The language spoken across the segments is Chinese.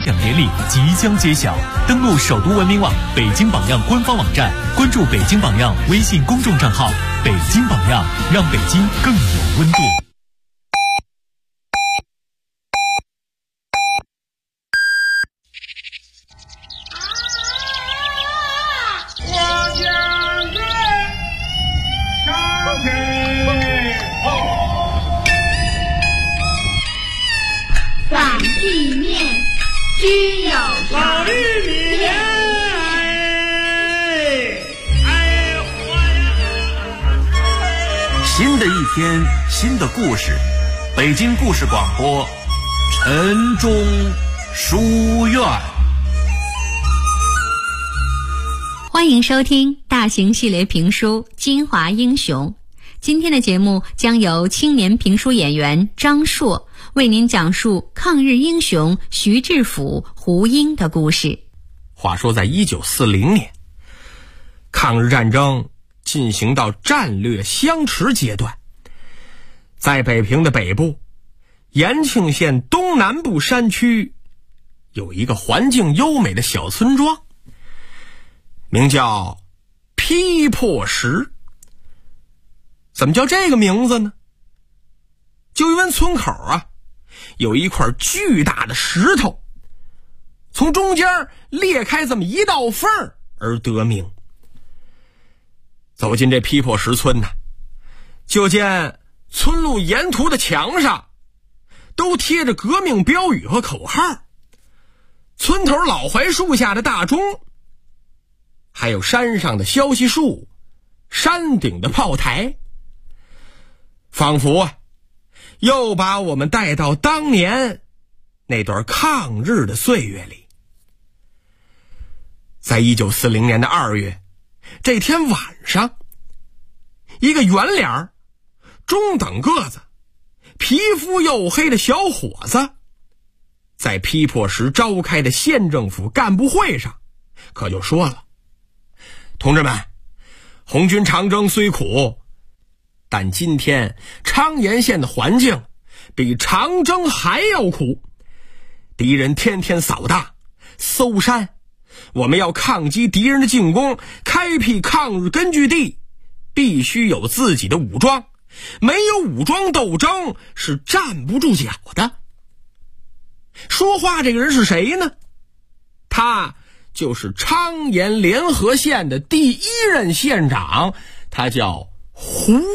奖典礼即将揭晓，登录首都文明网北京榜样官方网站，关注北京榜样微信公众账号，北京榜样，让北京更有温度。 反地面居有常。 新的一天，新的故事，北京故事广播，晨钟书院。 欢迎收听大型系列评书《金华英雄》。今天的节目将由青年评书演员张硕为您讲述抗日英雄徐志甫、胡英的故事。 话说在1940年，抗日战争进行到战略相持阶段，在北平的北部延庆县东南部山区有一个环境优美的小村庄，名叫批破石。怎么叫这个名字呢？就因为村口有一块巨大的石头，从中间裂开这么一道缝而得名。走进这批破石村就见村路沿途的墙上都贴着革命标语和口号，村头老槐树下的大钟，还有山上的消息树，山顶的炮台，仿佛又把我们带到当年那段抗日的岁月里。在1940年的2月，这天晚上，一个圆脸中等个子皮肤黝黑的小伙子在批破石召开的县政府干部会上可就说了：同志们，红军长征虽苦，但今天昌岩县的环境比长征还要苦，敌人天天扫荡搜山，我们要抗击敌人的进攻，开辟抗日根据地，必须有自己的武装，没有武装斗争是站不住脚的。说话这个人是谁呢？他就是昌岩联合县的第1任县长，他叫胡英。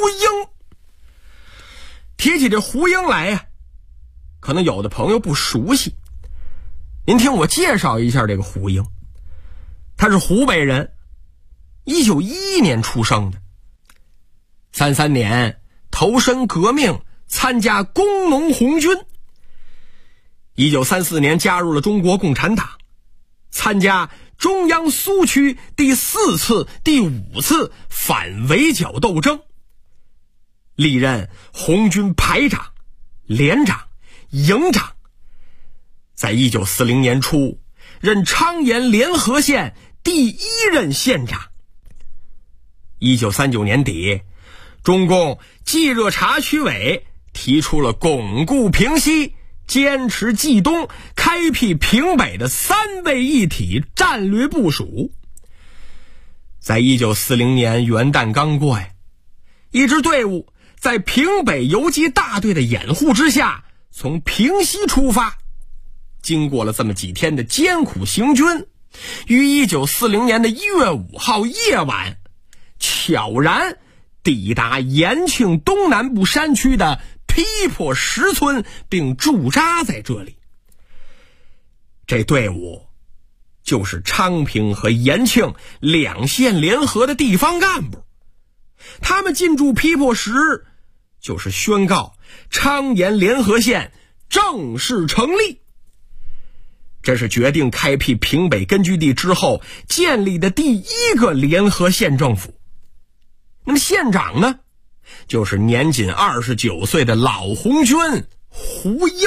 提起这胡英来可能有的朋友不熟悉，您听我介绍一下这个胡英。他是湖北人，1911年出生的，33年投身革命，参加工农红军。1934年加入了中国共产党，参加中央苏区第4次、第5次反围剿斗争，历任红军排长、连长、营长。在1940年初任昌岩联合县第1任县长。1939年底，中共冀热察区委提出了巩固平西、坚持冀东、开辟平北的3位一体战略部署。在1940年元旦刚过一支队伍在平北游击大队的掩护之下，从平西出发，经过了这么几天的艰苦行军，于1940年的1月5号夜晚悄然抵达延庆东南部山区的批破石村，并驻扎在这里。这队伍就是昌平和延庆2县联合的地方干部，他们进驻批破石，就是宣告昌延联合县正式成立。这是决定开辟平北根据地之后建立的第1个联合县政府。那么县长呢，就是年仅29岁的老红军胡英。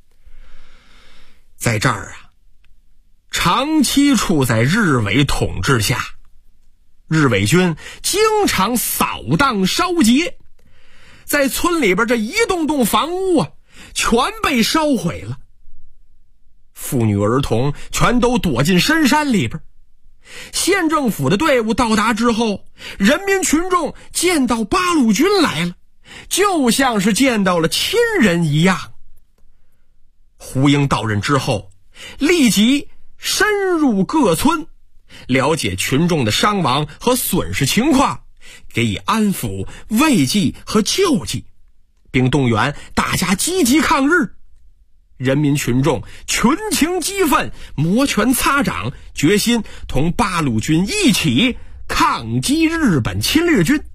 在这儿长期处在日伪统治下，日伪军经常扫荡烧劫，在村里边这一栋栋房屋全被烧毁了。 妇女儿童全都躲进深山里边。县政府的队伍到达之后，人民群众见到八路军来了，就像是见到了亲人一样。胡英到任之后，立即深入各村，了解群众的伤亡和损失情况，给予安抚、慰藉和救济，并动员大家积极抗日。人民群众群情激愤，摩拳擦掌，决心同八路军一起抗击日本侵略军。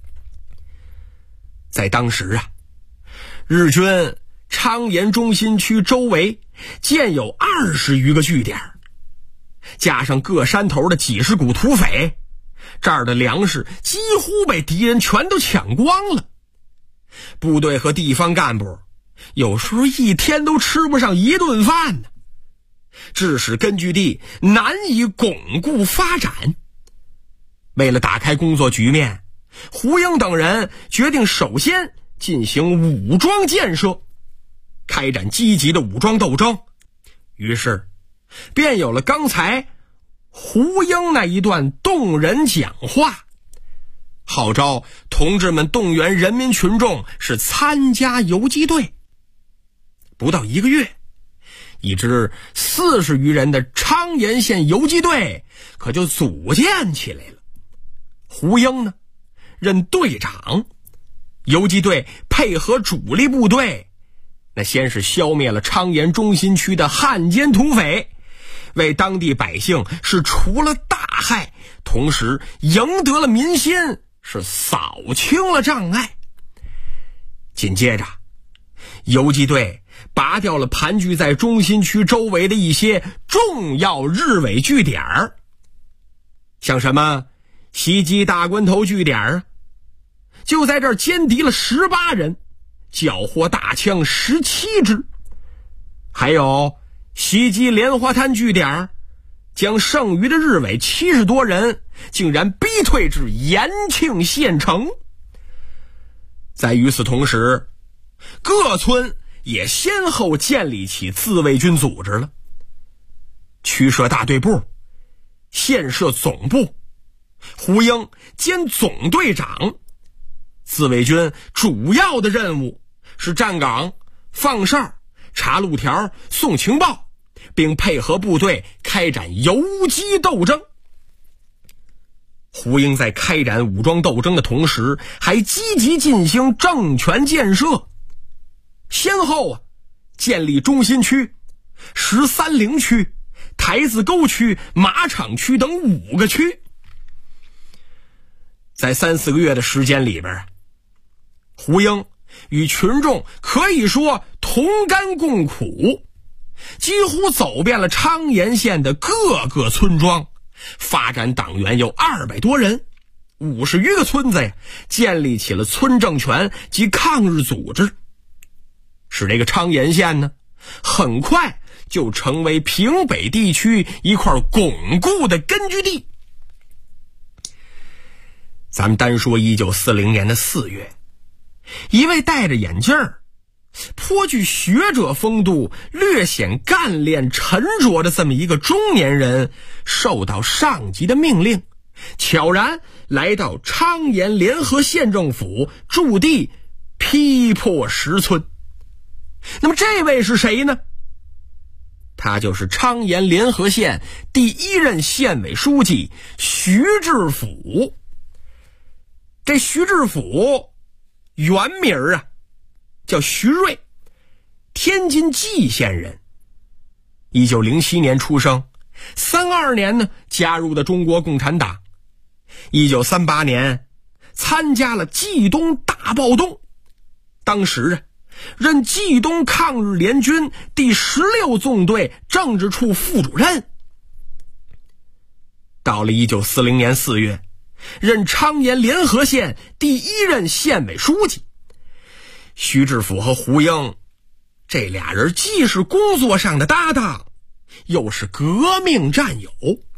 在当时啊，日军昌岩中心区周围建有20余个据点，加上各山头的几十股土匪，这儿的粮食几乎被敌人全都抢光了。部队和地方干部有时候一天都吃不上一顿饭呢，致使根据地难以巩固发展。为了打开工作局面，胡英等人决定首先进行武装建设，开展积极的武装斗争。于是便有了刚才胡英那一段动人讲话，号召同志们动员人民群众是参加游击队。不到1个月，一支40余人的昌岩县游击队可就组建起来了。胡英呢，任队长。游击队配合主力部队，那先是消灭了昌岩中心区的汉奸土匪，为当地百姓是除了大害，同时赢得了民心，是扫清了障碍。紧接着，游击队拔掉了盘踞在中心区周围的一些重要日伪据点，像什么袭击大关头据点啊，就在这儿歼敌了18人，缴获大枪17支。还有袭击莲花滩据点，将剩余的日伪70多人竟然逼退至延庆县城。在与此同时，各村也先后建立起自卫军组织了，区设大队部，县设总部，胡英兼总队长。自卫军主要的任务是站岗、放哨、查路条、送情报，并配合部队开展游击斗争。胡英在开展武装斗争的同时，还积极进行政权建设，先后建立中心区、13陵区、台子沟区、马场区等5个区。在3、4个月的时间里边，胡英与群众可以说同甘共苦，几乎走遍了昌岩县的各个村庄，发展党员有200多人，50余个村子呀，建立起了村政权及抗日组织，使这个昌岩县呢，很快就成为平北地区一块巩固的根据地。咱们单说1940年的4月，一位戴着眼镜儿、颇具学者风度、略显干练沉着的这么一个中年人，受到上级的命令，悄然来到昌岩联合县政府驻地批破石村。那么这位是谁呢？他就是昌岩联合县第1任县委书记徐志甫。这徐志甫原名啊叫徐瑞，天津蓟县人。1907年出生，32年呢加入的中国共产党。1938年参加了冀东大暴动，当时啊任冀东抗日联军第16纵队政治处副主任。到了1940年4月，任昌岩联合县第1任县委书记。徐志甫和胡英这俩人既是工作上的搭档，又是革命战友。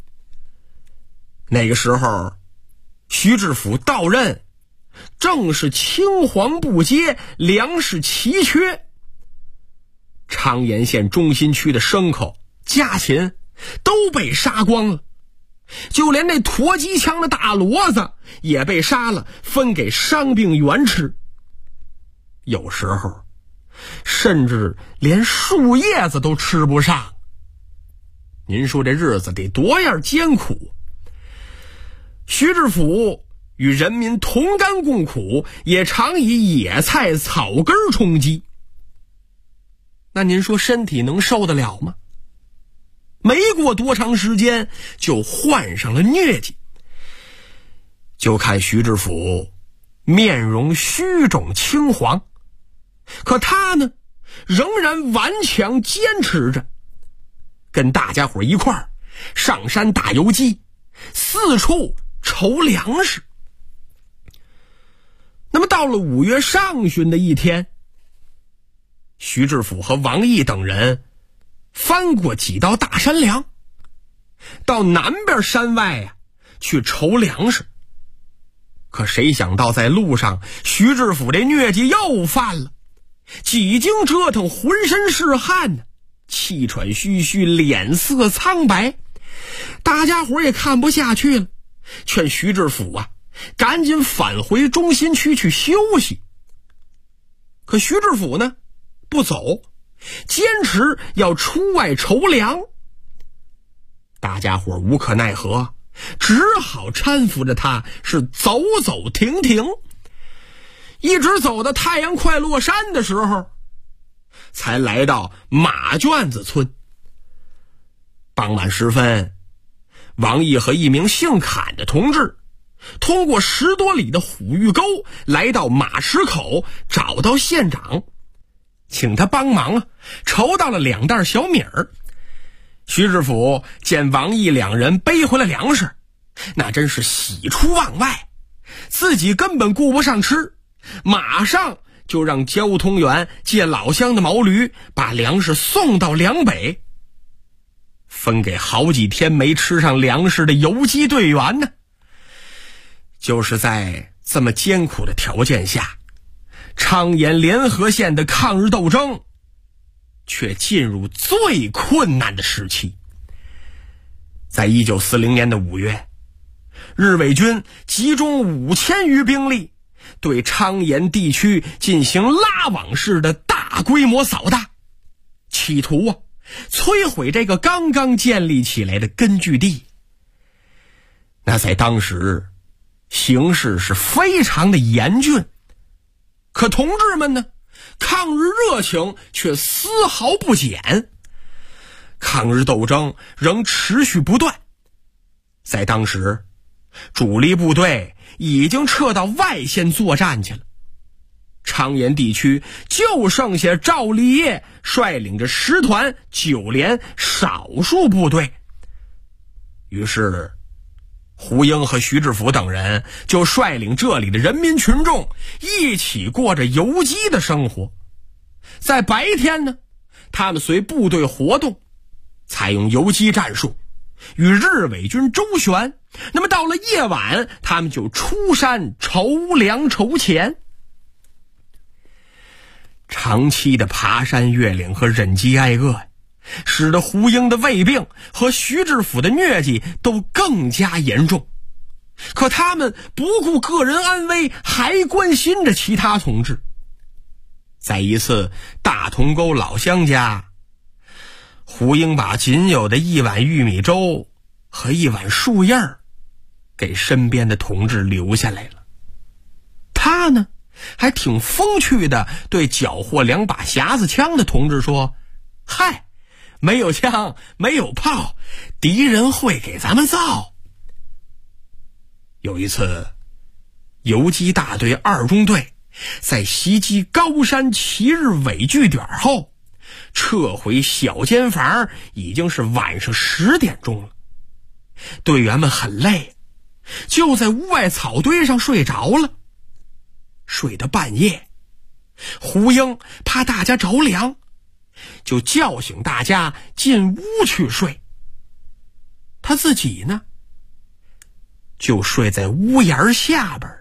那个时候徐志甫到任正是青黄不接，粮食奇缺，昌岩县中心区的牲口家禽都被杀光了，就连那驮机枪的大骡子也被杀了，分给伤病员吃。有时候甚至连树叶子都吃不上。您说这日子得多样艰苦。徐志甫与人民同甘共苦，也常以野菜草根充饥。那您说身体能受得了吗？没过多长时间就患上了疟疾。就看徐志甫面容虚肿青黄，可他呢仍然顽强坚持着，跟大家伙一块儿上山打游击，四处筹粮食。那么到了5月上旬的一天，徐志甫和王毅等人翻过几道大山梁，到南边山外去筹粮食。可谁想到在路上，徐志甫这疟疾又犯了，几经折腾浑身是汗呢，气喘吁吁，脸色苍白。大家伙也看不下去了，劝徐志甫赶紧返回中心区去休息。可徐志甫呢不走，坚持要出外筹粮。大家伙无可奈何，只好搀扶着他是走走停停，一直走到太阳快落山的时候，才来到马圈子村。傍晚时分，王毅和一名姓侃的同志通过10多里的虎峪沟来到马池口，找到县长，请他帮忙筹到了2袋小米儿。徐志甫见王毅2人背回了粮食，那真是喜出望外，自己根本顾不上吃，马上就让交通员借老乡的毛驴把粮食送到梁北，分给好几天没吃上粮食的游击队员呢。就是在这么艰苦的条件下，昌延联合县的抗日斗争却进入最困难的时期。在1940年的5月，日伪军集中5000余兵力，对昌延地区进行拉网式的大规模扫荡，企图摧毁这个刚刚建立起来的根据地。那在当时形势是非常的严峻，可同志们呢抗日热情却丝毫不减，抗日斗争仍持续不断。在当时，主力部队已经撤到外线作战去了，昌延地区就剩下赵立业率领着10团9连少数部队。于是胡英和徐志甫等人就率领这里的人民群众一起过着游击的生活。在白天呢，他们随部队活动，采用游击战术，与日伪军周旋。那么到了夜晚，他们就出山筹粮筹钱。长期的爬山越岭和忍饥挨饿，使得胡英的胃病和徐志甫的疟疾都更加严重。可他们不顾个人安危，还关心着其他同志。在一次大同沟老乡家，胡英把仅有的1碗玉米粥和1碗树叶给身边的同志留下来了。他呢还挺风趣的对缴获2把匣子枪的同志说，嗨，没有枪没有炮，敌人会给咱们造。有一次，游击大队2中队在袭击高山齐日伪据点后，撤回小间房已经是晚上10点钟了。队员们很累，就在屋外草堆上睡着了。睡到半夜，胡英怕大家着凉，就叫醒大家进屋去睡。他自己呢，就睡在屋檐下边了。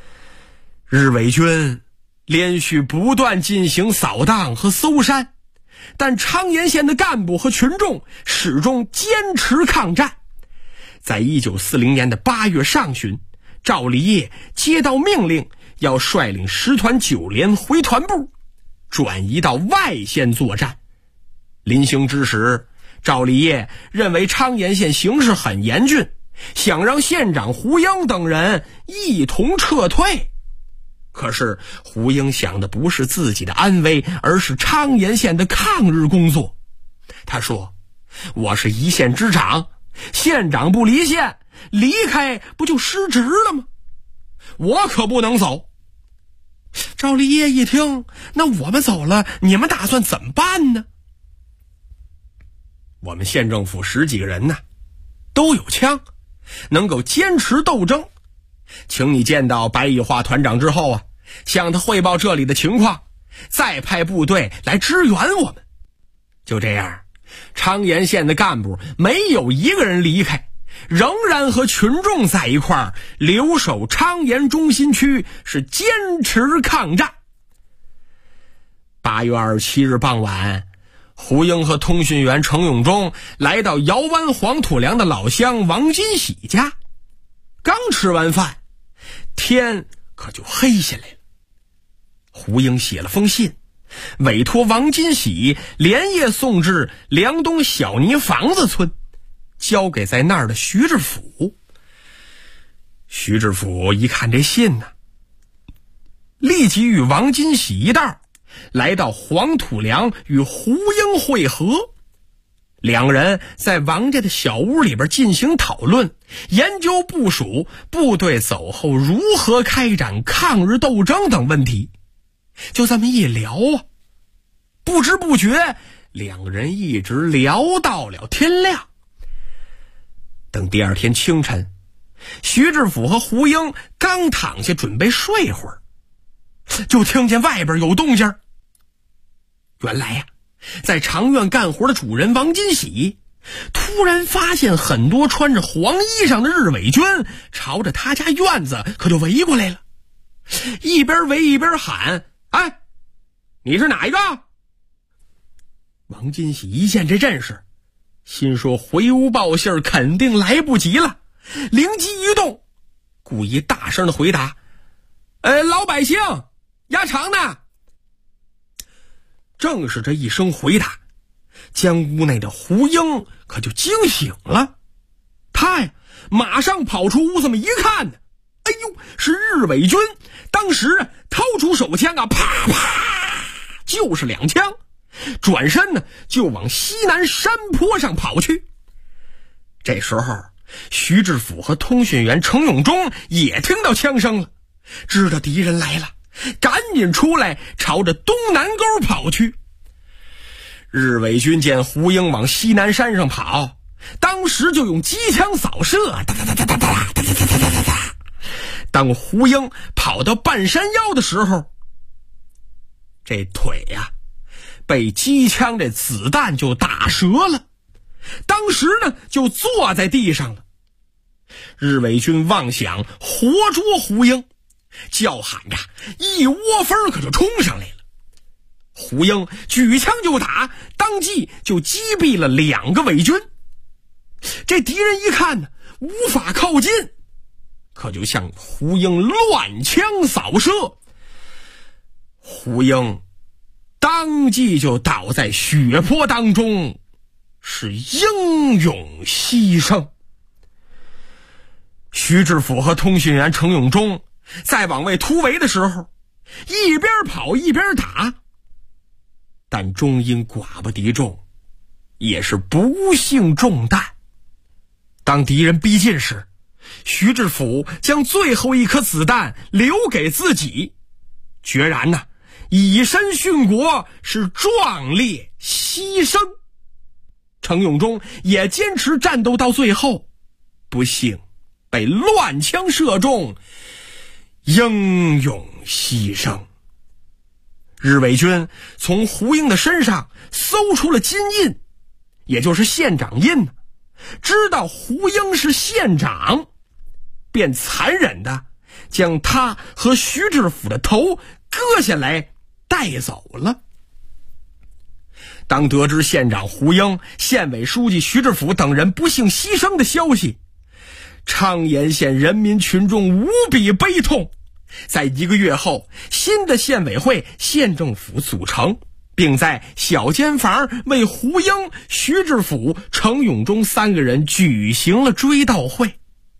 日伪军连续不断进行扫荡和搜山， 但昌岩县的干部和群众始终坚持抗战。在1940年的8月上旬，赵立业接到命令，要率领10团9连回团部，转移到外县作战。临行之时，赵立业认为昌岩县形势很严峻，想让县长胡英等人一同撤退。可是胡英想的不是自己的安危，而是昌岩县的抗日工作。他说，我是一县之长，县长不离县，离开不就失职了吗？我可不能走。赵立业一听，那我们走了，你们打算怎么办呢？我们县政府10几个人呢，都有枪，能够坚持斗争。请你见到白乙化团长之后啊，向他汇报这里的情况，再派部队来支援我们。就这样，昌岩县的干部没有一个人离开，仍然和群众在一块儿留守昌岩中心区，是坚持抗战。8月27日傍晚，胡英和通讯员程永忠来到姚湾黄土梁的老乡王金喜家。刚吃完饭，天可就黑下来了。胡英写了封信，委托王金喜连夜送至梁东小泥房子村，交给在那儿的徐志甫。徐志甫一看这信呢，立即与王金喜一道来到黄土梁与胡英会合。两人在王家的小屋里边进行讨论，研究部署部队走后如何开展抗日斗争等问题。就这么一聊啊，不知不觉两个人一直聊到了天亮。等第二天清晨，徐志甫和胡英刚躺下准备睡会儿，就听见外边有动静。原来呀，在长院干活的主人王金喜突然发现很多穿着黄衣裳的日伪军朝着他家院子可就围过来了，一边围一边喊：哎，你是哪一个？王金喜一见这阵势，心说回屋报信肯定来不及了，灵机一动，故意大声的回答：老百姓压场呢。正是这一声回答，将屋内的胡英可就惊醒了。他呀马上跑出屋子么一看呢，哎呦，是日伪军。当时掏出手枪啊，啪啪就是2枪，转身呢就往西南山坡上跑去。这时候徐志甫和通讯员程永忠也听到枪声了，知道敌人来了，赶紧出来朝着东南沟跑去。日伪军见胡英往西南山上跑，当时就用机枪扫射，哒哒哒哒哒哒哒哒哒哒哒哒。当胡英跑到半山腰的时候，这腿呀被机枪这子弹就打折了，当时呢就坐在地上了。日伪军妄想活捉胡英，叫喊着一窝蜂可就冲上来了。胡英举枪就打，当即就击毙了2个伪军。这敌人一看呢，无法靠近，可就向胡英乱枪扫射。胡英当即就倒在血泊当中，是英勇牺牲。徐志甫和通讯员程永忠在往外突围的时候，一边跑一边打，但终因寡不敌众，也是不幸中弹。当敌人逼近时，徐志甫将最后一颗子弹留给自己，决然呢以身殉国，是壮烈牺牲。程永忠也坚持战斗到最后，不幸被乱枪射中，英勇牺牲。日伪军从胡英的身上搜出了金印，也就是县长印，知道胡英是县长，便残忍的将他和徐志甫的头割下来带走了。 当得知县长胡英、县委书记徐志甫等人不幸牺牲的消息，昌岩县人民群众无比悲痛。在1个月后，新的县委会、县政府组成，并在小间房为胡英、徐志甫、程永忠3个人举行了追悼会。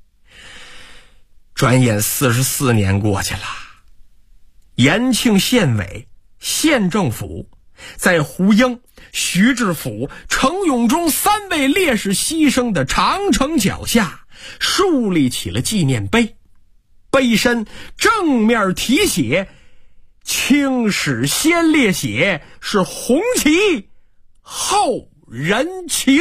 转眼44年过去了，延庆县委、县政府在胡英、徐志甫、程永忠3位烈士牺牲的长城脚下树立起了纪念碑，碑身正面题写青史先烈血，是红旗后人情。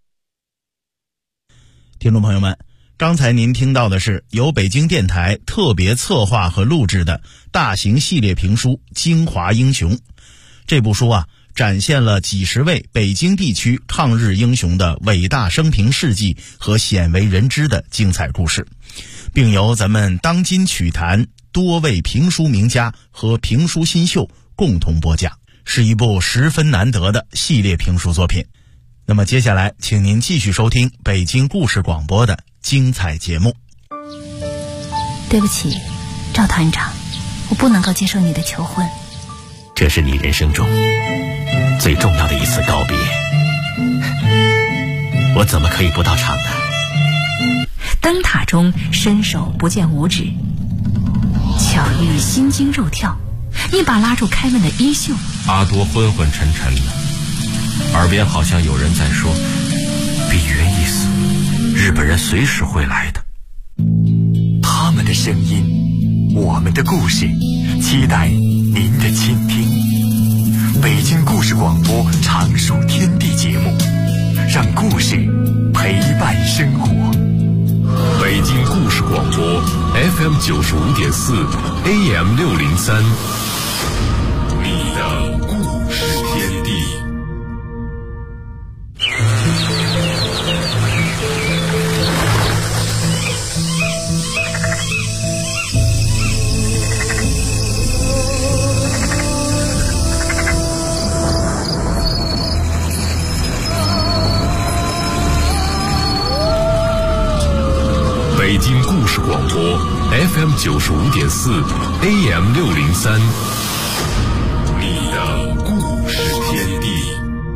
听众朋友们，刚才您听到的是由北京电台特别策划和录制的大型系列评书《京华英雄》。这部书展现了几十位北京地区抗日英雄的伟大生平事迹和鲜为人知的精彩故事，并由咱们当今曲坛多位评书名家和评书新秀共同播讲，是一部十分难得的系列评书作品。那么接下来请您继续收听北京故事广播的精彩节目。 对不起，赵团长，我不能够接受你的求婚。 这是你人生中最重要的一次告别，我怎么可以不到场呢？ 灯塔中伸手不见五指，巧遇心惊肉跳，一把拉住开门的衣袖。 阿多昏昏沉沉的，耳边好像有人在说：比约一死，日本人随时会来的。 他们的声音，我们的故事，期待您的倾听。北京故事广播常数天地节目，让故事陪伴生活。 北京故事广播 FM 95.4 AM 603，你的故事天地。北京故事广播 FM 95.4 AM 603，你的故事天地。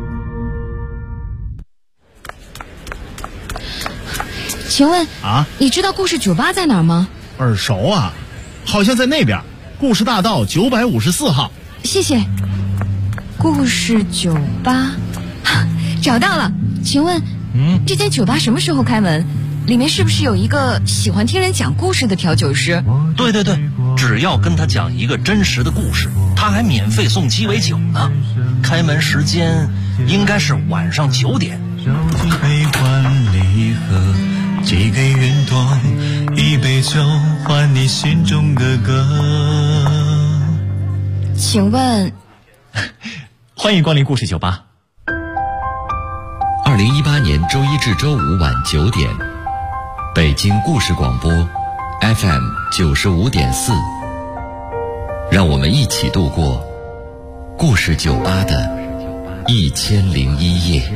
请问你知道故事酒吧在哪儿吗？ 耳熟啊，好像在那边，故事大道954号。 谢谢。故事酒吧找到了。请问这间酒吧什么时候开门？里面是不是有一个喜欢听人讲故事的调酒师？ 对对对，只要跟他讲一个真实的故事，他还免费送鸡尾酒呢。开门时间应该是晚上9点。 悲欢离合，寄给云朵，一杯酒换你心中的歌。 请问欢迎光临故事酒吧。 2018年周一至周五晚9点，北京故事广播 FM 95.4，让我们一起度过故事酒吧的1001夜。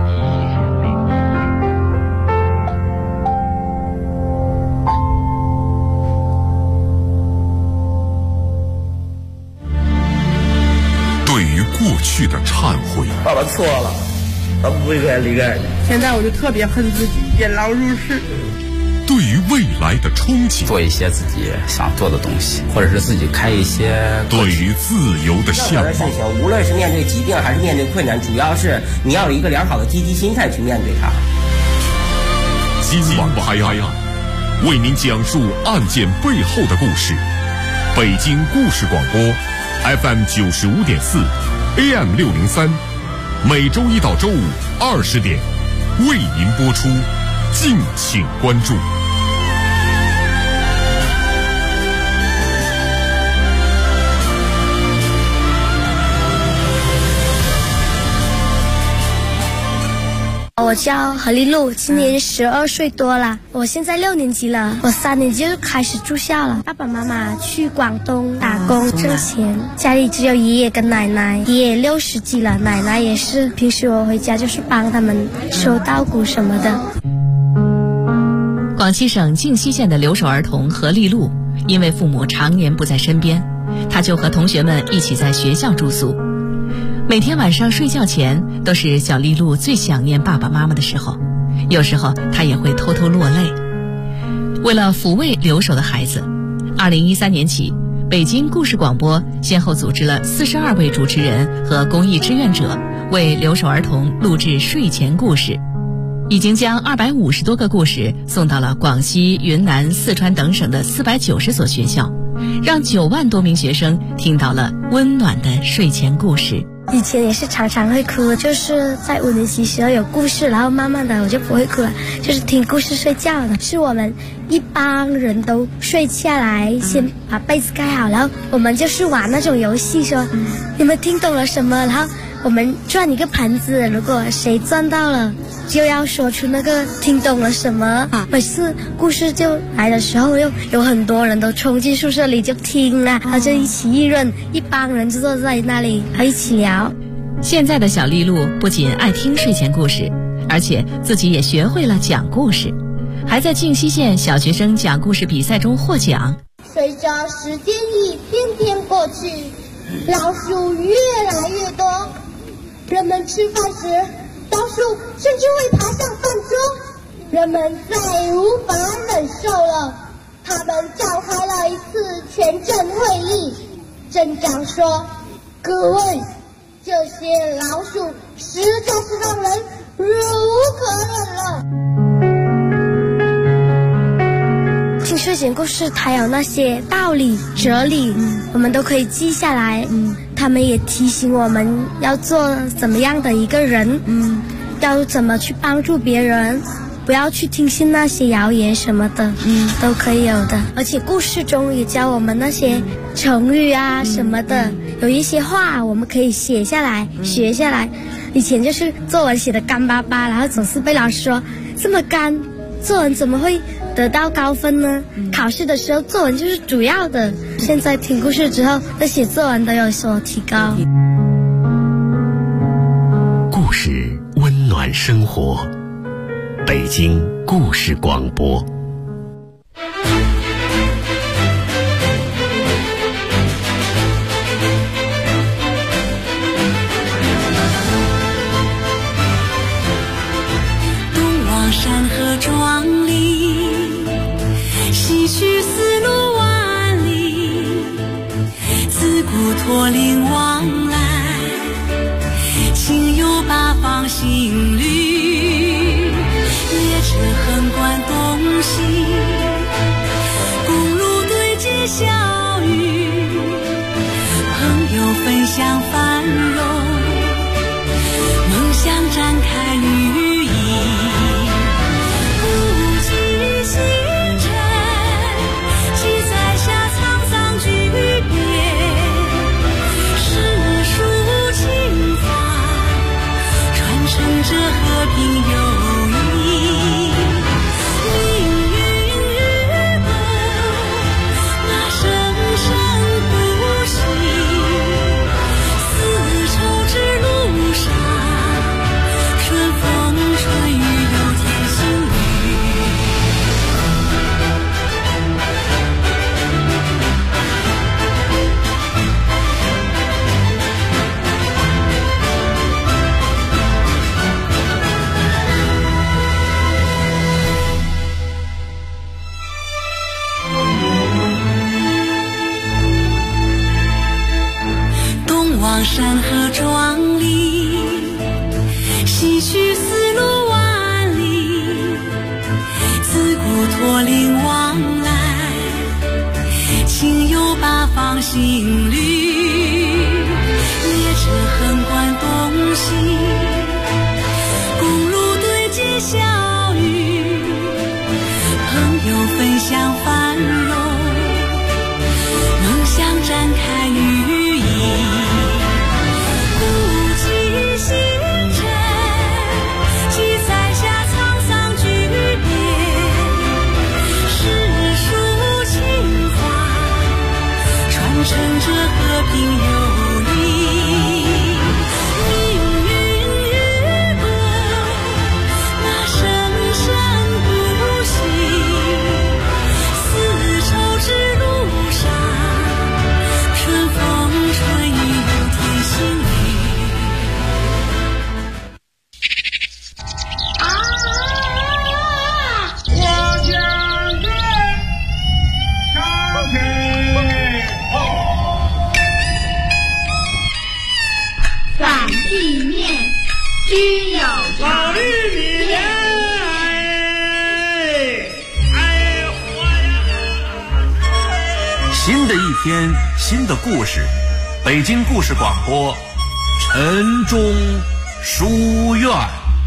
对于过去的忏悔， 爸爸错了，他不会再离开你。 现在我就特别恨自己，引狼入室。 对于未来的憧憬， 做一些自己想做的东西，或者是自己开一些。 对于自由的向往。 任何的事情，无论是面对疾病还是面对困难，主要是你要有一个良好的积极心态去面对它。 今晚拍案，为您讲述案件背后的故事。北京故事广播 FM 95.4 AM 603，每周一到周五20点为您播出，敬请关注。 我叫何丽露，今年12岁多了。我现在6年级了，我3年级就开始住校了。爸爸妈妈去广东打工挣钱，家里只有爷爷跟奶奶。爷爷60几了，奶奶也是。平时我回家就是帮他们收稻谷什么的。 广西省靖西县的留守儿童何丽露，因为父母常年不在身边，她就和同学们一起在学校住宿。每天晚上睡觉前，都是小丽露最想念爸爸妈妈的时候，有时候她也会偷偷落泪。为了抚慰留守的孩子，2013年起，北京故事广播先后组织了42位主持人和公益志愿者为留守儿童录制睡前故事，已经将250多个故事送到了广西、云南、四川等省的490所学校，让9万多名学生听到了温暖的睡前故事。 以前也是常常会哭，就是在5年级时候有故事，然后慢慢的我就不会哭了，就是听故事睡觉了。是我们一帮人都睡下来，先把被子盖好，然后我们就是玩那种游戏，说你们听懂了什么，然后我们转一个盘子，如果谁转到了就要说出那个听懂了什么。每次故事就来的时候，又有很多人都冲进宿舍里就听啊，然后就一起议论，一帮人就坐在那里一起聊。 现在的小丽露不仅爱听睡前故事，而且自己也学会了讲故事，还在靖西县小学生讲故事比赛中获奖。 随着时间一天天过去，老鼠越来越多，人们吃饭时老鼠甚至会爬上饭桌，人们再也无法忍受了。他们召开了一次全镇会议，镇长说：“各位，这些老鼠实在是让人忍无可忍了。” 听睡前故事，它有那些道理、哲理，我们都可以记下来。他们也提醒我们要做怎么样的一个人，要怎么去帮助别人，不要去听信那些谣言什么的，都可以有的。而且故事中也教我们那些成语啊什么的，有一些话我们可以写下来、学下来。以前就是作文写的干巴巴，然后总是被老师说这么干，作文怎么会得到高分呢？考试的时候作文就是主要的。现在听故事之后，那写作文都有所提高。 故事温暖生活，北京故事广播。 东望山河壮丽，西去丝路万里，自古驼铃往来，情有八方行旅，列车横贯东西，公路对接小雨，朋友分享繁荣，梦想展开羽翼，不计星辰，记载下沧桑巨变，世俗情怀传承着和平友谊，命运与共，那生生不息，丝绸之路上，春风春雨有天行雨。东望山河壮丽，西去丝路万里，自古驼铃往来，情有八方行旅，列车横贯东西，公路对接小雨，朋友分享繁荣，梦想展开羽翼，不计星辰，记载天，新的故事。北京故事广播，晨钟书院。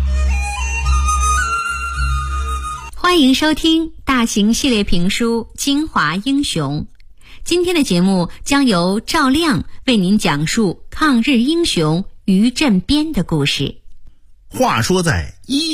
欢迎收听大型系列评书《京华英雄》。今天的节目将由赵亮为您讲述抗日英雄于振边的故事。 话说在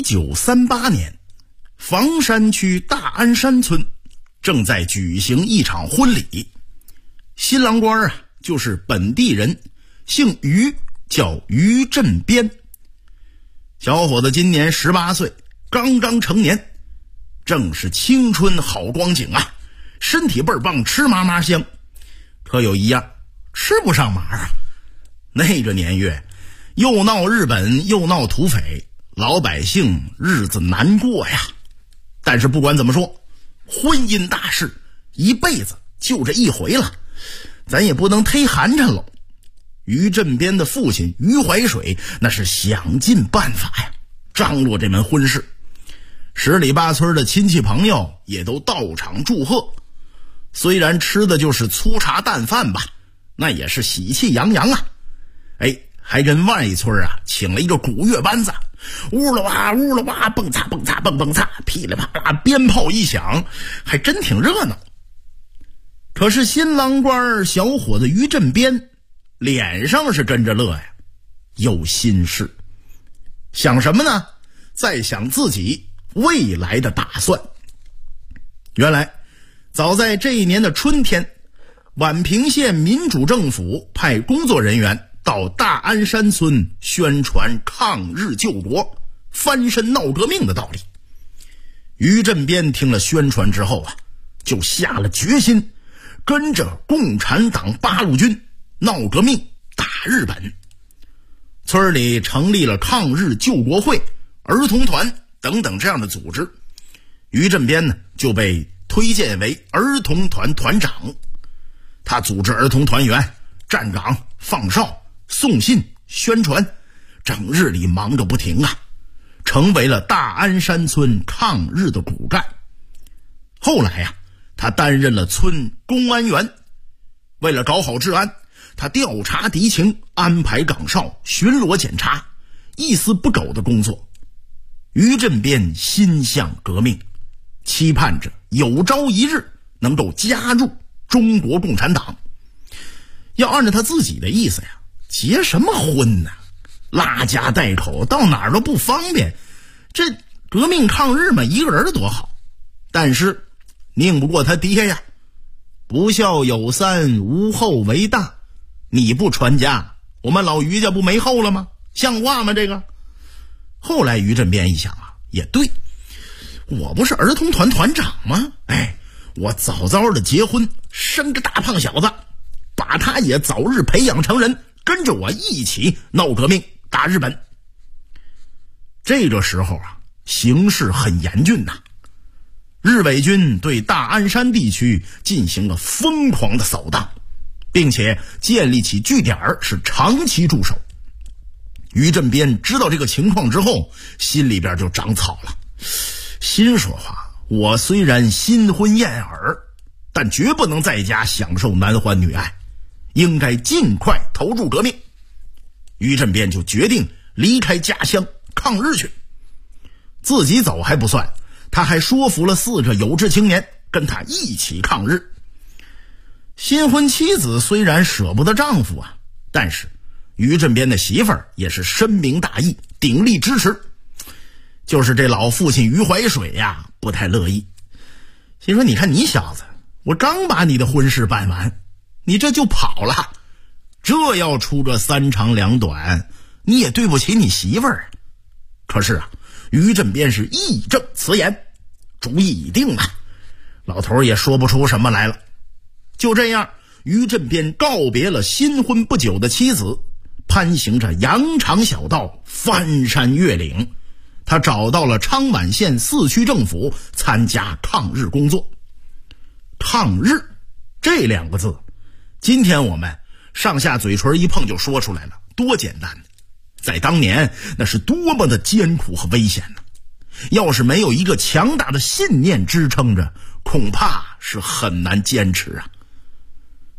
1938年，房山区大安山村正在举行一场婚礼。新郎官就是本地人，姓于，叫于振边。小伙子今年18岁，刚刚成年，正是青春好光景啊，身体倍儿棒，吃嘛嘛香。可有一样，吃不上麻啊。那个年月，又闹日本又闹土匪，老百姓日子难过呀。但是不管怎么说，婚姻大事一辈子就这一回了，咱也不能忒寒碜喽。于振边的父亲于怀水那是想尽办法呀，张罗这门婚事。十里八村的亲戚朋友也都到场祝贺。虽然吃的就是粗茶淡饭吧，那也是喜气洋洋啊。还跟外村请了一个鼓乐班子，呜了哇呜了哇，蹦擦蹦擦蹦蹦擦，噼里啪啦鞭炮一响，还真挺热闹。可是新郎官小伙子于振边脸上是跟着乐呀，有心事。想什么呢？在想自己未来的打算。原来早在这一年的春天，宛平县民主政府派工作人员到大安山村宣传抗日救国、翻身闹革命的道理。于振边听了宣传之后就下了决心，跟着共产党八路军闹革命打日本。村里成立了抗日救国会、儿童团等等这样的组织。于振边呢就被推荐为儿童团团长。他组织儿童团员站岗、放哨、送信、宣传，整日里忙个不停啊，成为了大安山村抗日的骨干。后来他担任了村公安员。为了搞好治安，他调查敌情，安排岗哨、巡逻检查，一丝不苟的工作。于振边心向革命，期盼着有朝一日能够加入中国共产党。要按照他自己的意思结什么婚呢？拉家带口，到哪儿都不方便。这革命抗日嘛，一个人多好。但是拧不过他爹呀，不孝有三，无后为大。你不传家，我们老于家不没后了吗？像话吗？这个。后来于振边一想也对，我不是儿童团团长吗？我早早的结婚，生个大胖小子，把他也早日培养成人，跟着我一起闹革命打日本。这个时候形势很严峻呐。日伪军对大安山地区进行了疯狂的扫荡，并且建立起据点，是长期驻守。于振边知道这个情况之后，心里边就长草了，心说话，我虽然新婚燕尔，但绝不能在家享受男欢女爱，应该尽快投入革命。于振边就决定离开家乡抗日去。自己走还不算，他还说服了4个有志青年跟他一起抗日。新婚妻子虽然舍不得丈夫但是于振边的媳妇儿也是深明大义，鼎力支持。就是这老父亲于怀水不太乐意，心说你看你小子，我刚把你的婚事办完，你这就跑了，这要出个3长2短，你也对不起你媳妇儿。可是于振边是义正辞严，主意已定了，老头也说不出什么来了。就这样，于振边告别了新婚不久的妻子，攀行着羊肠小道，翻山越岭。他找到了昌宛县4区政府，参加抗日工作。抗日这2个字，今天我们上下嘴唇一碰就说出来了，多简单。在当年那是多么的艰苦和危险呢！要是没有一个强大的信念支撑着，恐怕是很难坚持啊。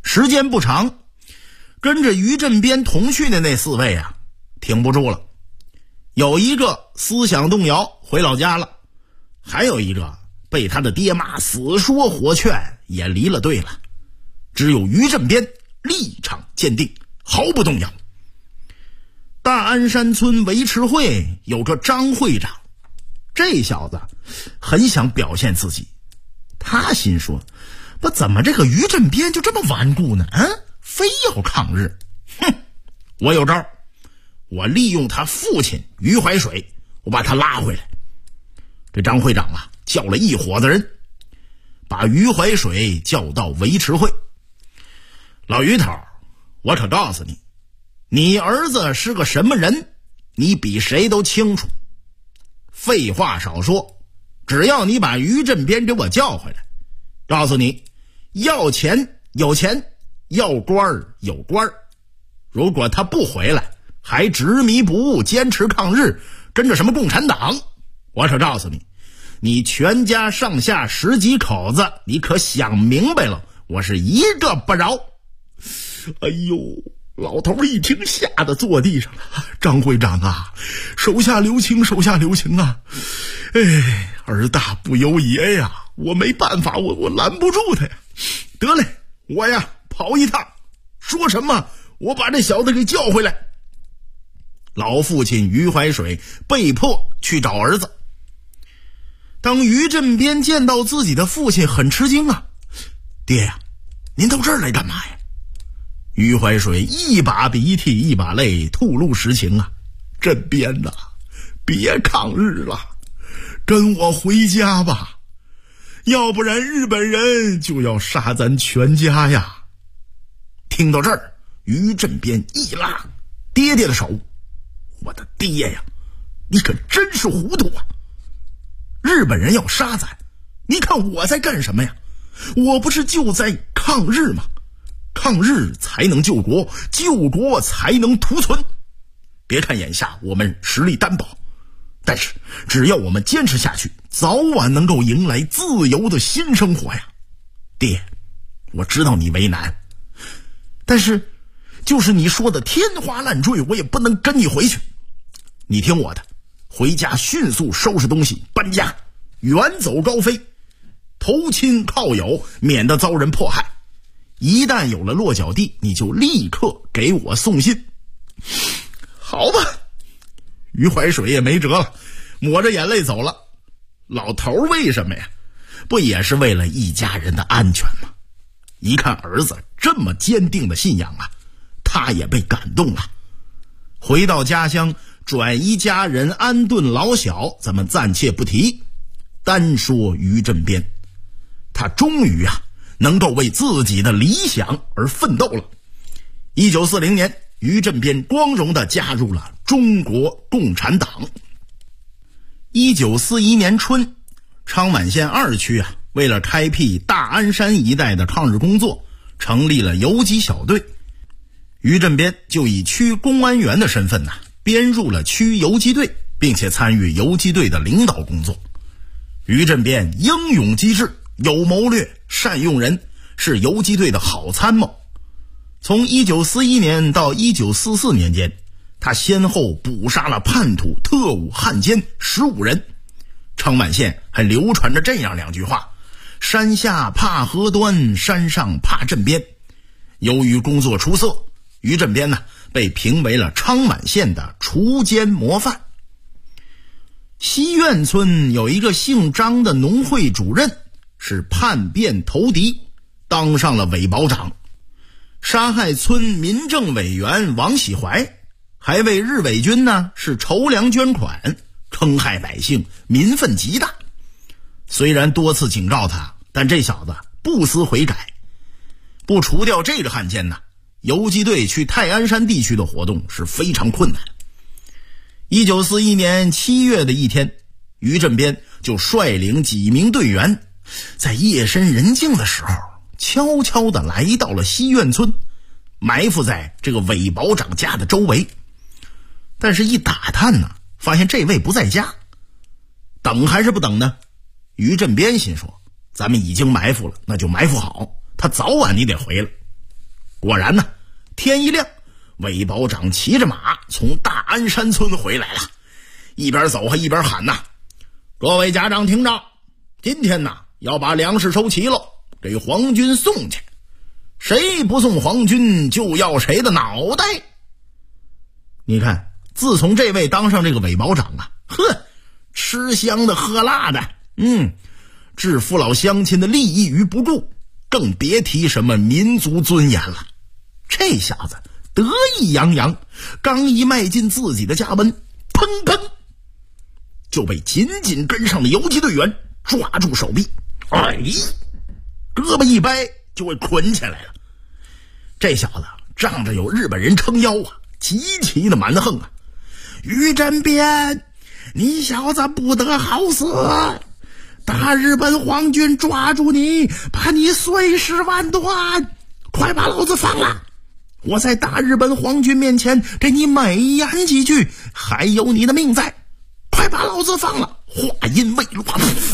时间不长，跟着于振边同去的那4位啊，挺不住了。有一个思想动摇回老家了，还有一个被他的爹妈死说活劝也离了队了。只有于振边立场坚定，毫不动摇。大安山村维持会有个张会长，这小子很想表现自己。他心说，不怎么这个于振边就这么顽固呢？非要抗日。哼，我有招，我利用他父亲于怀水，我把他拉回来。这张会长啊，叫了一伙子人，把于怀水叫到维持会。老于头，我可告诉你，你儿子是个什么人，你比谁都清楚。废话少说，只要你把于振边给我叫回来，告诉你，要钱有钱，要官有官。如果他不回来，还执迷不悟，坚持抗日，跟着什么共产党，我可告诉你，你全家上下10几口子，你可想明白了，我是一个不饶。哎呦，老头一听吓得坐地上了。张会长啊，手下留情，手下留情啊！哎，儿大不由爷呀，我没办法，我拦不住他呀。得嘞，我呀跑一趟，说什么我把这小子给叫回来。老父亲于怀水被迫去找儿子。当于振边见到自己的父亲，很吃惊啊。爹呀，您到这儿来干嘛呀？于怀水一把鼻涕一把泪，吐露实情啊。振边呐，别抗日了，跟我回家吧，要不然日本人就要杀咱全家呀。听到这儿，于振边一拉爹爹的手，我的爹呀，你可真是糊涂啊！日本人要杀咱，你看我在干什么呀？我不是就在抗日吗？抗日才能救国，救国才能图存。别看眼下我们实力单薄，但是只要我们坚持下去，早晚能够迎来自由的新生活呀。爹，我知道你为难，但是就是你说的天花乱坠，我也不能跟你回去。你听我的，回家迅速收拾东西搬家，远走高飞，投亲靠友，免得遭人迫害。一旦有了落脚地，你就立刻给我送信。好吧，于怀水也没辙了，抹着眼泪走了。老头为什么呀？不也是为了一家人的安全吗？一看儿子这么坚定的信仰啊，他也被感动了。回到家乡，转移家人，安顿老小，咱们暂且不提。单说于振边，他终于啊能够为自己的理想而奋斗了。1940年，于振边光荣地加入了中国共产党。1941年春，昌宛县2区啊，为了开辟大安山一带的抗日工作，成立了游击小队。于振边就以区公安员的身份呢，编入了区游击队，并且参与游击队的领导工作。于振边英勇机智，有谋略，善用人，是游击队的好参谋。从1941年到1944年间，他先后捕杀了叛徒、特务、汉奸15人。昌宛县还流传着这样2句话：山下怕河端，山上怕振边。由于工作出色，于振边呢被评为了昌宛县的除奸模范。西苑村有一个姓张的农会主任，是叛变投敌，当上了伪保长，杀害村民政委员王喜怀，还为日伪军呢是筹粮捐款，坑害百姓，民愤极大。虽然多次警告他，但这小子不思悔改。不除掉这个汉奸呢，游击队去泰安山地区的活动是非常困难。1941年7月的一天，于振边就率领几名队员，在夜深人静的时候，悄悄地来到了西苑村，埋伏在这个伪保长家的周围。但是一打探呢，发现这位不在家。等还是不等呢？于振边心说，咱们已经埋伏了，那就埋伏好，他早晚你得回来。 果然呢，天一亮，韦保长骑着马从大安山村回来了，一边走还一边喊呐：各位家长听着，今天呢要把粮食收齐了，给皇军送去，谁不送皇军就要谁的脑袋。你看，自从这位当上这个韦保长啊，吃香的喝辣的，置父老乡亲的利益于不顾，更别提什么民族尊严了。这小子得意洋洋，刚一迈进自己的家门，砰砰就被紧紧跟上的游击队员抓住手臂，胳膊一掰就被捆起来了。这小子仗着有日本人撑腰啊，极其的蛮横啊！于振边，你小子不得好死！大日本皇军抓住你，把你碎尸万段！快把老子放了！我在大日本皇军面前给你美言几句，还有你的命在！快把老子放了！话音未落，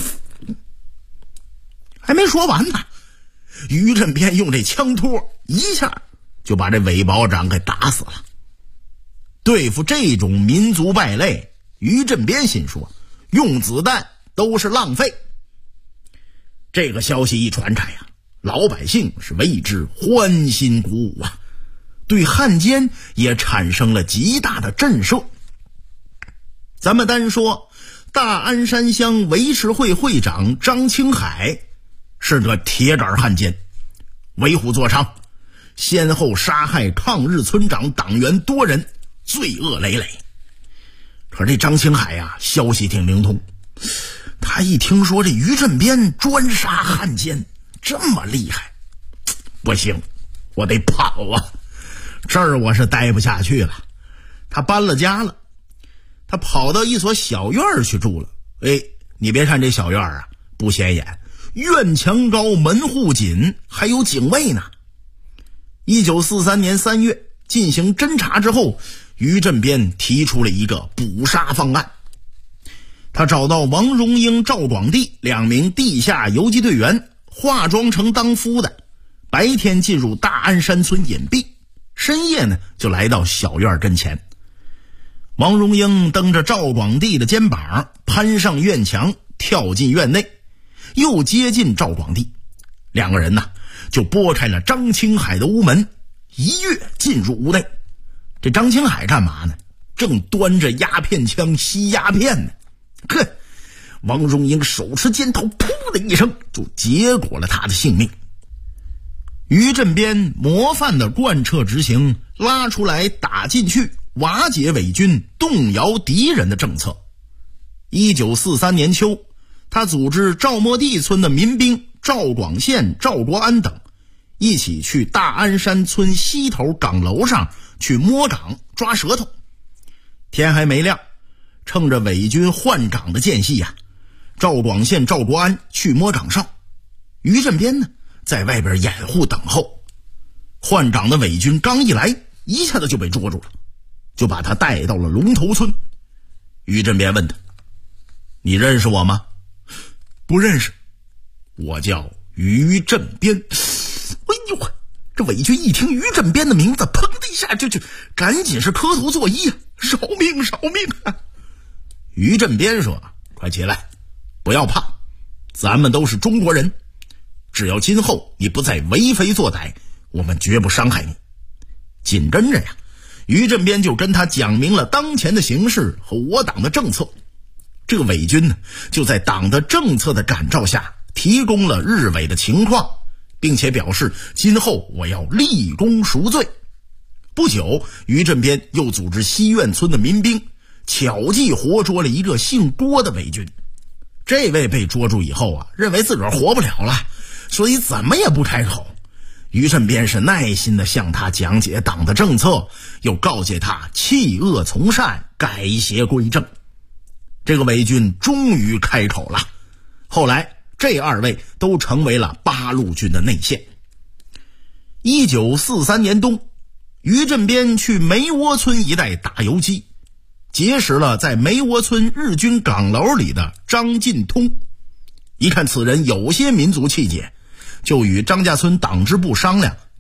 还没说完呢，于振边用这枪托一下就把这韦保长给打死了。对付这种民族败类，于振边心说，用子弹都是浪费。这个消息一传开呀，老百姓是为之欢欣鼓舞啊，对汉奸也产生了极大的震慑。咱们单说大安山乡维持会会长张青海是个铁杆汉奸，为虎作伥，先后杀害抗日村长党员多人，罪恶累累。可这张青海呀，消息挺灵通，他一听说这于振边专杀汉奸这么厉害，不行，我得跑啊，这儿我是待不下去了。他搬了家了，他跑到一所小院去住了。你别看这小院啊不显眼，院墙高门户紧，还有警卫呢。1943年3月进行侦查之后，于振边提出了一个捕杀方案。他找到王荣英、赵广地2名地下游击队员，化妆成当夫的，白天进入大安山村隐蔽，深夜呢就来到小院跟前。王荣英蹬着赵广地的肩膀，攀上院墙，跳进院内，又接近赵广地。2个人呢就拨开了张青海的屋门，一跃进入屋内。这张青海干嘛呢？正端着鸦片枪吸鸦片呢。王荣英手持尖刀，噗的一声就结果了他的性命。于振边模范的贯彻执行拉出来打进去，瓦解伪军，动摇敌人的政策。1943年秋，他组织赵莫地村的民兵赵广宪、赵国安等一起去大安山村西头岗楼上去摸岗抓舌头。天还没亮，趁着伪军换岗的间隙呀，赵广宪、赵国安去摸岗哨，于振边呢在外边掩护等候。换岗的伪军刚一来，一下子就被捉住了，就把他带到了龙头村。于振边问他：你认识我吗？不认识，我叫于振边。这伪军一听于振边的名字，砰的一下就赶紧是磕头作揖啊，饶命饶命啊！于振边说：快起来，不要怕，咱们都是中国人，只要今后你不再为非作歹，我们绝不伤害你。紧跟着呀，于振边就跟他讲明了当前的形势和我党的政策。这个伪军呢，就在党的政策的感召下，提供了日伪的情况，并且表示今后我要立功赎罪。不久，于振边又组织西苑村的民兵巧计活捉了一个姓郭的伪军。这位被捉住以后啊，认为自个儿活不了了，所以怎么也不开口。于振边是耐心地向他讲解党的政策，又告诫他弃恶从善，改邪归正。这个伪军终于开口了。后来这2位都成为了八路军的内线。1943年冬，于振边去梅窝村一带打游击，结识了在梅窝村日军岗楼里的张进通。一看此人有些民族气节，就与张家村党支部商量，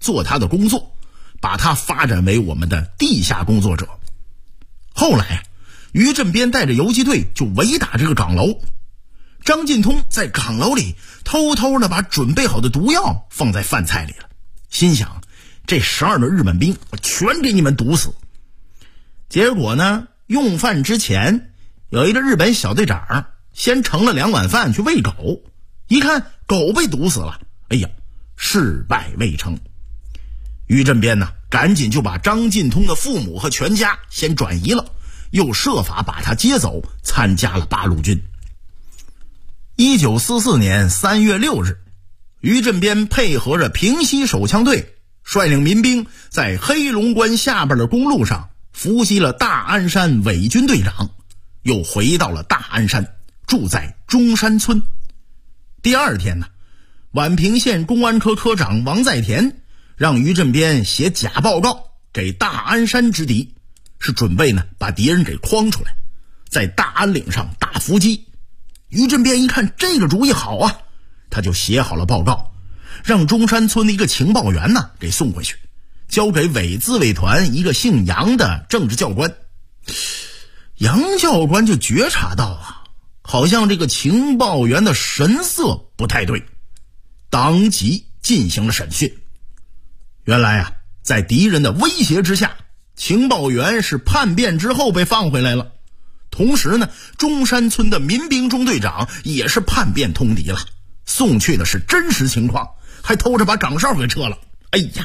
做他的工作，把他发展为我们的地下工作者。后来于振边带着游击队就围打这个岗楼，张近通在岗楼里偷偷的把准备好的毒药放在饭菜里了，心想这12个日本兵我全给你们毒死。结果呢，用饭之前有一个日本小队长先盛了2碗饭去喂狗，一看狗被毒死了，哎呀，事败未成。于振边呢，赶紧就把张近通的父母和全家先转移了，又设法把他接走，参加了八路军。1944年3月6日，于振边配合着平西手枪队，率领民兵在黑龙关下边的公路上伏击了大安山伪军队长，又回到了大安山，住在中山村。第二天呢，宛平县公安科科长王在田让于振边写假报告给大安山之敌，是准备呢把敌人给诓出来，在大安岭上打伏击。于振边一看这个主意好啊，他就写好了报告，让中山村的一个情报员呢给送回去，交给伪自卫团一个姓杨的政治教官。杨教官就觉察到啊，好像这个情报员的神色不太对，当即进行了审讯。原来啊，在敌人的威胁之下，情报员是叛变之后被放回来了。同时呢，中山村的民兵中队长也是叛变通敌了，送去的是真实情况，还偷着把岗哨给撤了。哎呀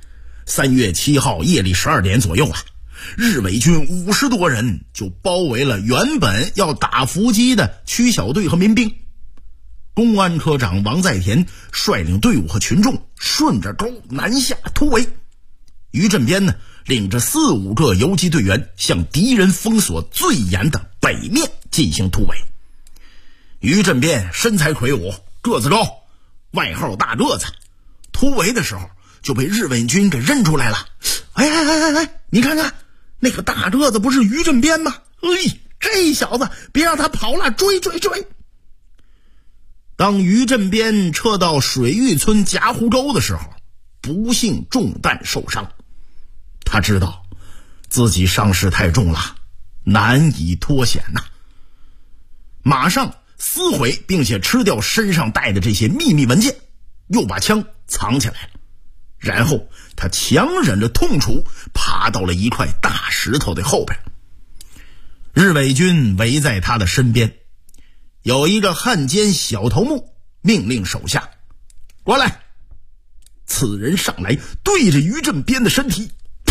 ，3月7号夜里12点左右啊，日伪军50多人就包围了原本要打伏击的区小队和民兵。公安科长王在田率领队伍和群众顺着沟南下突围，于振边呢领着4、5个游击队员向敌人封锁最严的北面进行突围。于振边身材魁梧，个子高，外号大个子，突围的时候就被日伪军给认出来了。哎，你看看那个大个子不是于振边吗？这小子别让他跑了，追！当于振边撤到水峪村夹湖沟的时候，不幸中弹受伤。他知道自己伤势太重了，难以脱险呐。马上撕毁并且吃掉身上带的这些秘密文件，又把枪藏起来了。然后他强忍着痛楚，爬到了一块大石头的后边。日伪军围在他的身边，有一个汉奸小头目命令手下过来。此人上来对着于振边的身体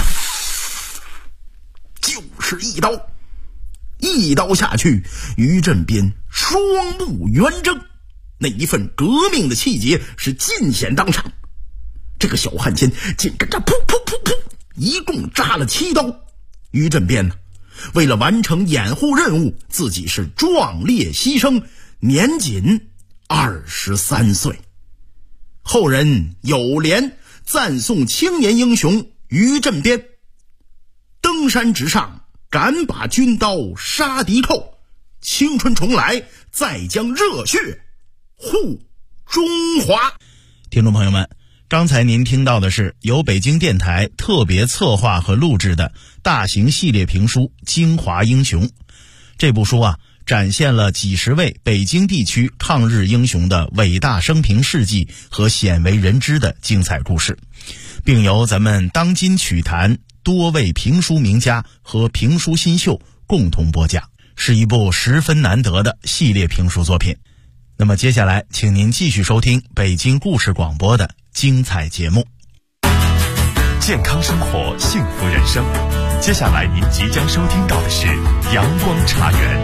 就是一刀下去，于振边双目圆睁，那一份革命的气节是尽显当场。这个小汉奸紧跟着噗，一共扎了7刀。于振边呢，为了完成掩护任务，自己是壮烈牺牲，年仅23岁。后人有联赞颂青年英雄于振边：登山直上，敢把军刀杀敌寇，青春重来，再将热血护中华。听众朋友们，刚才您听到的是由北京电台特别策划和录制的大型系列评书《京华英雄》。这部书啊，展现了几十位北京地区抗日英雄的伟大生平事迹和鲜为人知的精彩故事，并由咱们当今曲坛多位评书名家和评书新秀共同播讲，是一部十分难得的系列评书作品。那么接下来请您继续收听北京故事广播的精彩节目。 健康生活，幸福人生。接下来您即将收听到的是阳光茶园。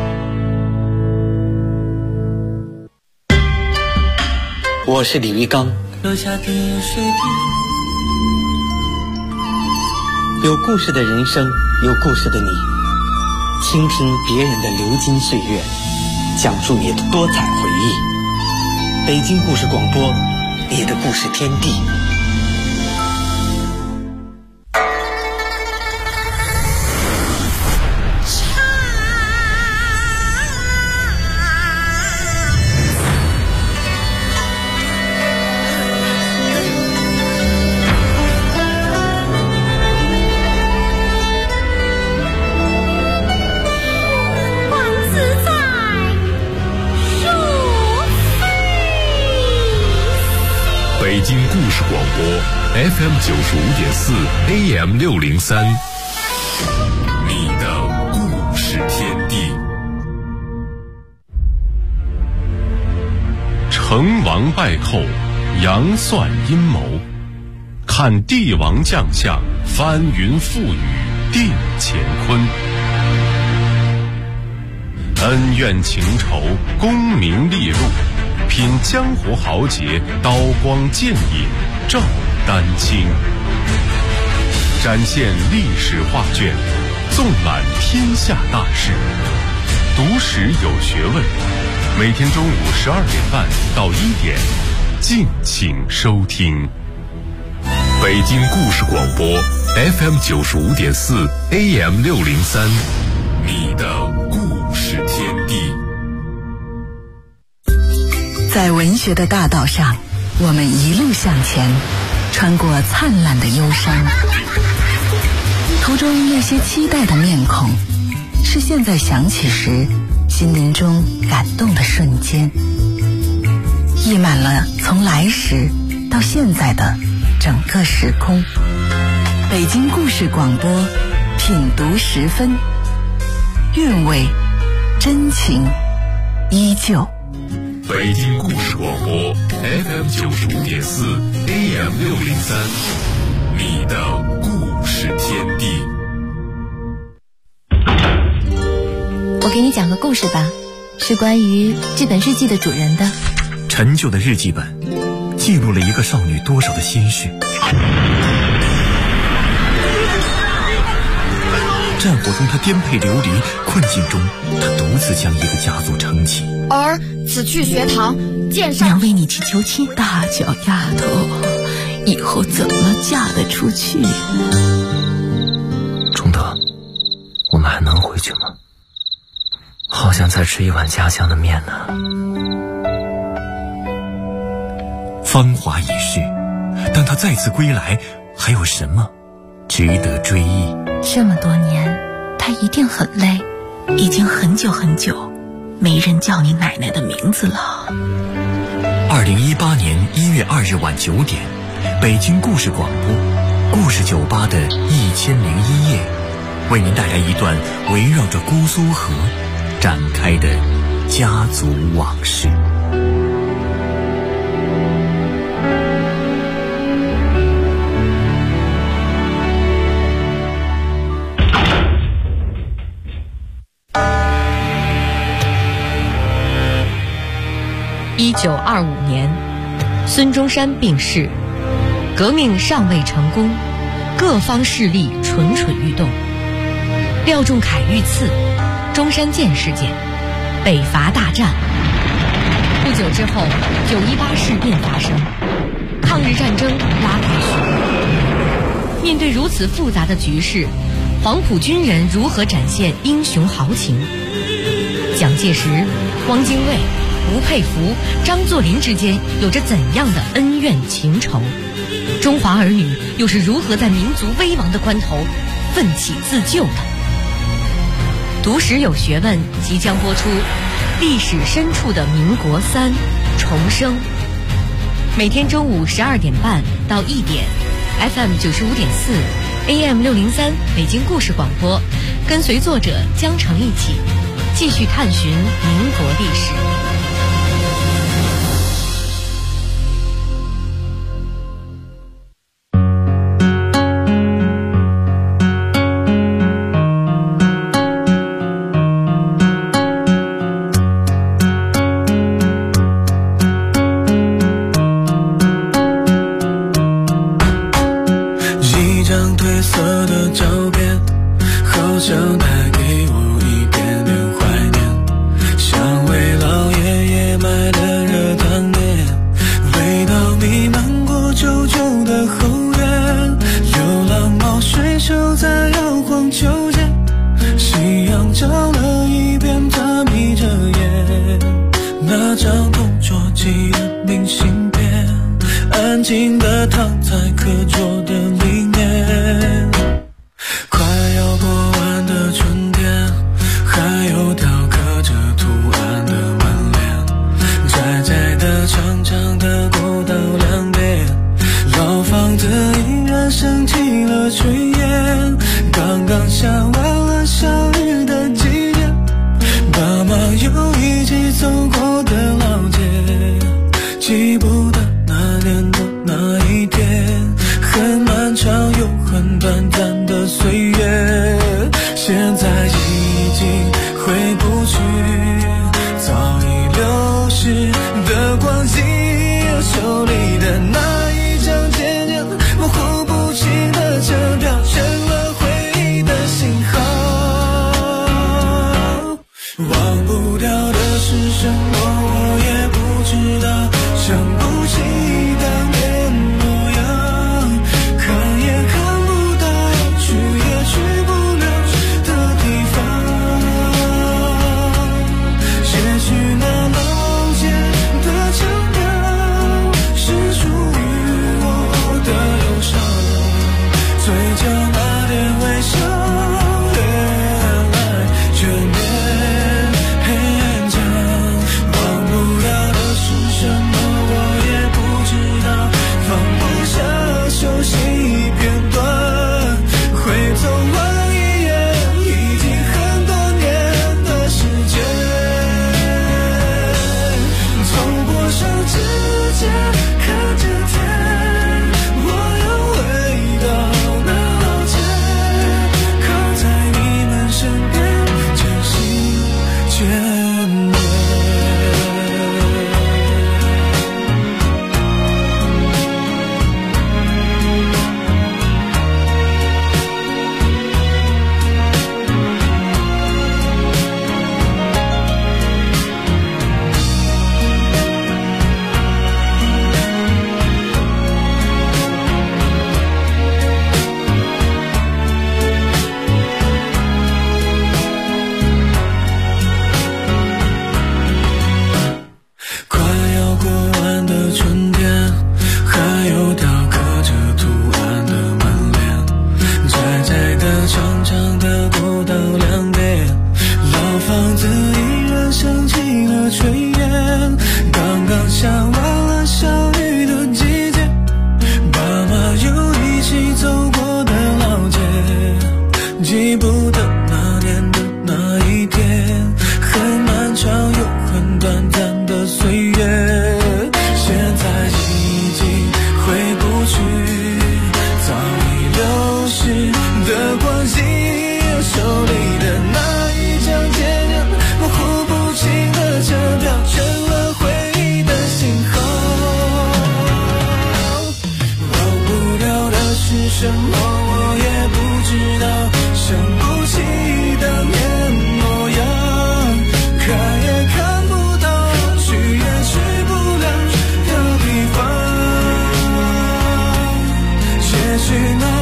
我是李玉刚。 楼下的水滴， 有故事的人生，有故事的你，倾听别人的流金岁月，讲述你的多彩回忆。北京故事广播，你的故事天地。 北京故事广播 FM 95.4 AM 603，你的故事天地。成王败寇，杨算阴谋，看帝王将相，翻云覆雨，定乾坤。恩怨情仇，功名利禄，品江湖豪杰，刀光剑影，照丹青。展现历史画卷，纵览天下大事，读史有学问。每天中午12点半到1点，敬请收听。北京故事广播 FM 95.4 AM 603，你的故事天地。 在文学的大道上，我们一路向前，穿过灿烂的忧伤，途中那些期待的面孔，是现在想起时心灵中感动的瞬间，溢满了从来时到现在的整个时空。北京故事广播，品读10分，韵味真情依旧。 北京故事广播 FM 95.4 AM 603，你的故事天地。 我给你讲个故事吧，是关于这本日记的主人的。 陈旧的日记本记录了一个少女多少的心事。战火中她颠沛流离，困境中她独自将一个家族撑起。 儿此去学堂，见上。 娘为你去求亲，大脚丫头，以后怎么嫁得出去？ 崇德，我们还能回去吗？好想再吃一碗家乡的面呢。芳华已逝，当他再次归来，还有什么值得追忆？ 这么多年，他一定很累，已经很久很久没人叫你奶奶的名字了。 2018年1月2日晚9点，北京故事广播故事酒吧的1001夜，为您带来一段围绕着姑苏河展开的家族往事。 1925年，孙中山病逝，革命尚未成功，各方势力蠢蠢欲动。廖仲恺遇刺，中山舰事件，北伐大战。不久之后，918事变发生，抗日战争拉开序幕。面对如此复杂的局势，黄埔军人如何展现英雄豪情？蒋介石、汪精卫、吴佩孚、张作霖之间有着怎样的恩怨情仇？中华儿女又是如何在民族危亡的关头奋起自救的？读史有学问即将播出，历史深处的民国3重生。每天中午12点半到1点 ，FM 95.4 AM 603北京故事广播，跟随作者江城一起继续探寻民国历史。 长长的过道两边， 手里的那一张渐渐模糊不清的车票，成了回忆的信号。忘不掉的是什么，我也不知道，想不起当年模样，看也看不到，去也去不了的地方。写去那老街的腔调，是属于我的忧伤，嘴角那点微笑，原来眷恋偏长。忘不掉的是什么，我也不知道，放不下熟悉片段，回头望一眼，已经很多年的时间。从陌生之间看着天，我又回到那老街，靠在你们身边，渐行渐远。快要过完的春天，还有雕刻着图案的门帘，窄窄的长长的不到2点，老房子依然升起了炊烟，刚刚下完了小雨的季节，爸妈又一起走过的老街，记不得那年的那一天，很漫长又很短暂的岁月，现在已经回不去，早已流逝的光阴，手里的那一张渐渐模糊不清的车票，成了回忆的信号。忘不掉的是什么，我也不知道，想不起当年模样，看也看不到，去也去不了的地方。写去那